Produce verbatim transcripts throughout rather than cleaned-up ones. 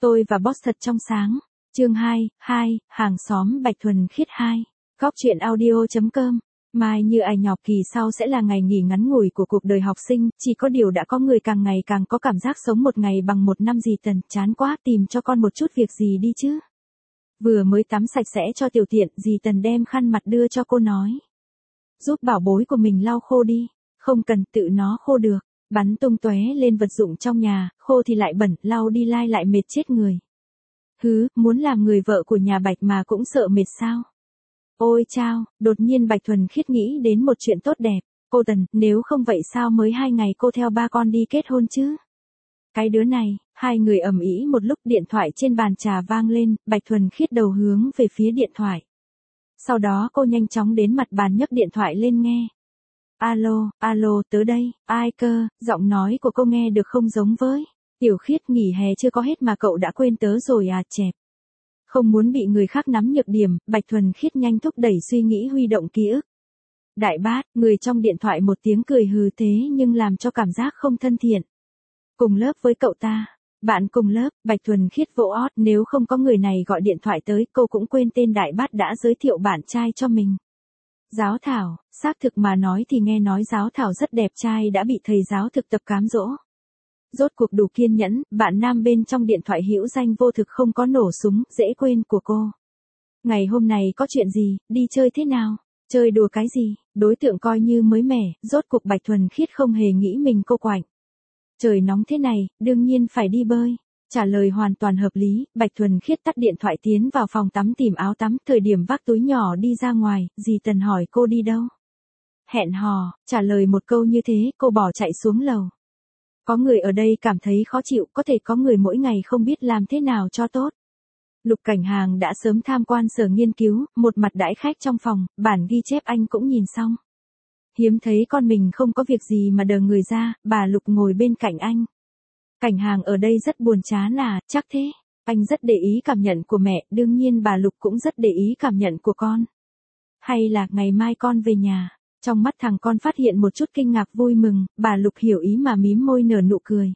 Tôi và boss thật trong sáng. Chương hai, hai, hàng xóm Bạch Thuần Khiết hai. Góc truyện audio chấm com. Mai như ai nhọc kỳ sau sẽ là ngày nghỉ ngắn ngủi của cuộc đời học sinh, chỉ có điều đã có người càng ngày càng có cảm giác sống một ngày bằng một năm. Dì Tần, chán quá, tìm cho con một chút việc gì đi chứ. Vừa mới tắm sạch sẽ cho tiểu tiện, dì Tần đem khăn mặt đưa cho cô nói. Giúp bảo bối của mình lau khô đi, không cần tự nó khô được. Bắn tung tóe lên vật dụng trong nhà, khô thì lại bẩn, lau đi lai lại mệt chết người. Hứ, muốn làm người vợ của nhà Bạch mà cũng sợ mệt sao? Ôi chao, đột nhiên Bạch Thuần Khiết nghĩ đến một chuyện tốt đẹp. Cô Tần, nếu không vậy sao mới hai ngày cô theo ba con đi kết hôn chứ? Cái đứa này, hai người ầm ĩ một lúc, điện thoại trên bàn trà vang lên, Bạch Thuần Khiết đầu hướng về phía điện thoại. Sau đó cô nhanh chóng đến mặt bàn nhấc điện thoại lên nghe. Alo, alo, tớ đây, ai cơ, giọng nói của cô nghe được không giống với. Tiểu Khiết, nghỉ hè chưa có hết mà cậu đã quên tớ rồi à? Chẹp. Không muốn bị người khác nắm nhược điểm, Bạch Thuần Khiết nhanh thúc đẩy suy nghĩ, huy động ký ức. Đại bát, người trong điện thoại một tiếng cười hừ thế nhưng làm cho cảm giác không thân thiện. Cùng lớp với cậu ta. Bạn cùng lớp, Bạch Thuần Khiết vỗ ót, nếu không có người này gọi điện thoại tới, cô cũng quên tên Đại bát đã giới thiệu bạn trai cho mình. Giáo Thảo, xác thực mà nói thì nghe nói Giáo Thảo rất đẹp trai đã bị thầy giáo thực tập cám dỗ. Rốt cuộc đủ kiên nhẫn, bạn nam bên trong điện thoại hữu danh vô thực không có nổ súng, dễ quên của cô. Ngày hôm nay có chuyện gì, đi chơi thế nào, chơi đùa cái gì, đối tượng coi như mới mẻ, rốt cuộc Bạch Thuần Khiết không hề nghĩ mình cô quạnh. Trời nóng thế này, đương nhiên phải đi bơi. Trả lời hoàn toàn hợp lý, Bạch Thuần Khiết tắt điện thoại tiến vào phòng tắm tìm áo tắm, thời điểm vác túi nhỏ đi ra ngoài, dì Tần hỏi cô đi đâu. Hẹn hò, trả lời một câu như thế, cô bỏ chạy xuống lầu. Có người ở đây cảm thấy khó chịu, có thể có người mỗi ngày không biết làm thế nào cho tốt. Lục Cảnh Hàng đã sớm tham quan sở nghiên cứu, một mặt đãi khách trong phòng, bản ghi chép anh cũng nhìn xong. Hiếm thấy con mình không có việc gì mà đờ người ra, bà Lục ngồi bên cạnh anh. Cảnh Hàng ở đây rất buồn chán à, chắc thế. Anh rất để ý cảm nhận của mẹ, đương nhiên bà Lục cũng rất để ý cảm nhận của con. Hay là ngày mai con về nhà. Trong mắt thằng con phát hiện một chút kinh ngạc vui mừng, bà Lục hiểu ý mà mím môi nở nụ cười.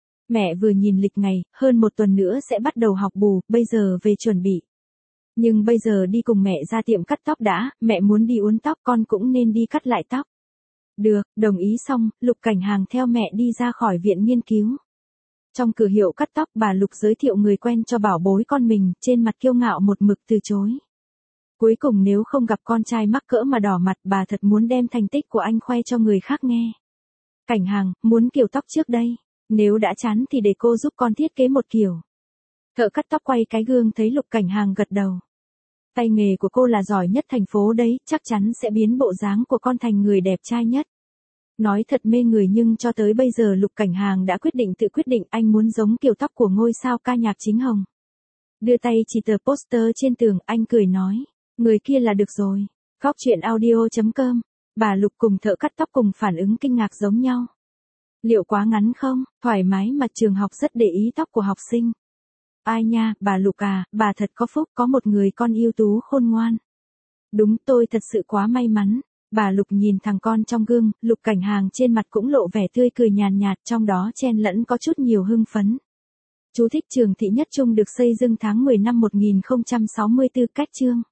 Mẹ vừa nhìn lịch ngày, hơn một tuần nữa sẽ bắt đầu học bù, bây giờ về chuẩn bị. Nhưng bây giờ đi cùng mẹ ra tiệm cắt tóc đã, mẹ muốn đi uốn tóc, con cũng nên đi cắt lại tóc. Được, đồng ý xong, Lục Cảnh Hàng theo mẹ đi ra khỏi viện nghiên cứu. Trong cửa hiệu cắt tóc, bà Lục giới thiệu người quen cho bảo bối con mình, trên mặt kiêu ngạo một mực từ chối. Cuối cùng nếu không gặp con trai mắc cỡ mà đỏ mặt, bà thật muốn đem thành tích của anh khoe cho người khác nghe. Cảnh Hàng, muốn kiểu tóc trước đây. Nếu đã chán thì để cô giúp con thiết kế một kiểu. Thợ cắt tóc quay cái gương thấy Lục Cảnh Hàng gật đầu. Tay nghề của cô là giỏi nhất thành phố đấy, chắc chắn sẽ biến bộ dáng của con thành người đẹp trai nhất. Nói thật mê người, nhưng cho tới bây giờ Lục Cảnh Hàng đã quyết định tự quyết định anh muốn giống kiểu tóc của ngôi sao ca nhạc chính hồng. Đưa tay chỉ tờ poster trên tường, anh cười nói. Người kia là được rồi. Góc truyện audio chấm com. Bà Lục cùng thợ cắt tóc cùng phản ứng kinh ngạc giống nhau. Liệu quá ngắn không? Thoải mái mà trường học rất để ý tóc của học sinh. Ai nha, bà Lục à, bà thật có phúc, có một người con ưu tú khôn ngoan. Đúng, tôi thật sự quá may mắn. Bà Lục nhìn thằng con trong gương, Lục Cảnh Hàng trên mặt cũng lộ vẻ tươi cười nhàn nhạt, trong đó chen lẫn có chút nhiều hưng phấn. Chú thích: Trường Thị Nhất Trung được xây dựng tháng mười năm một nghìn không trăm sáu mươi tư, cách chương.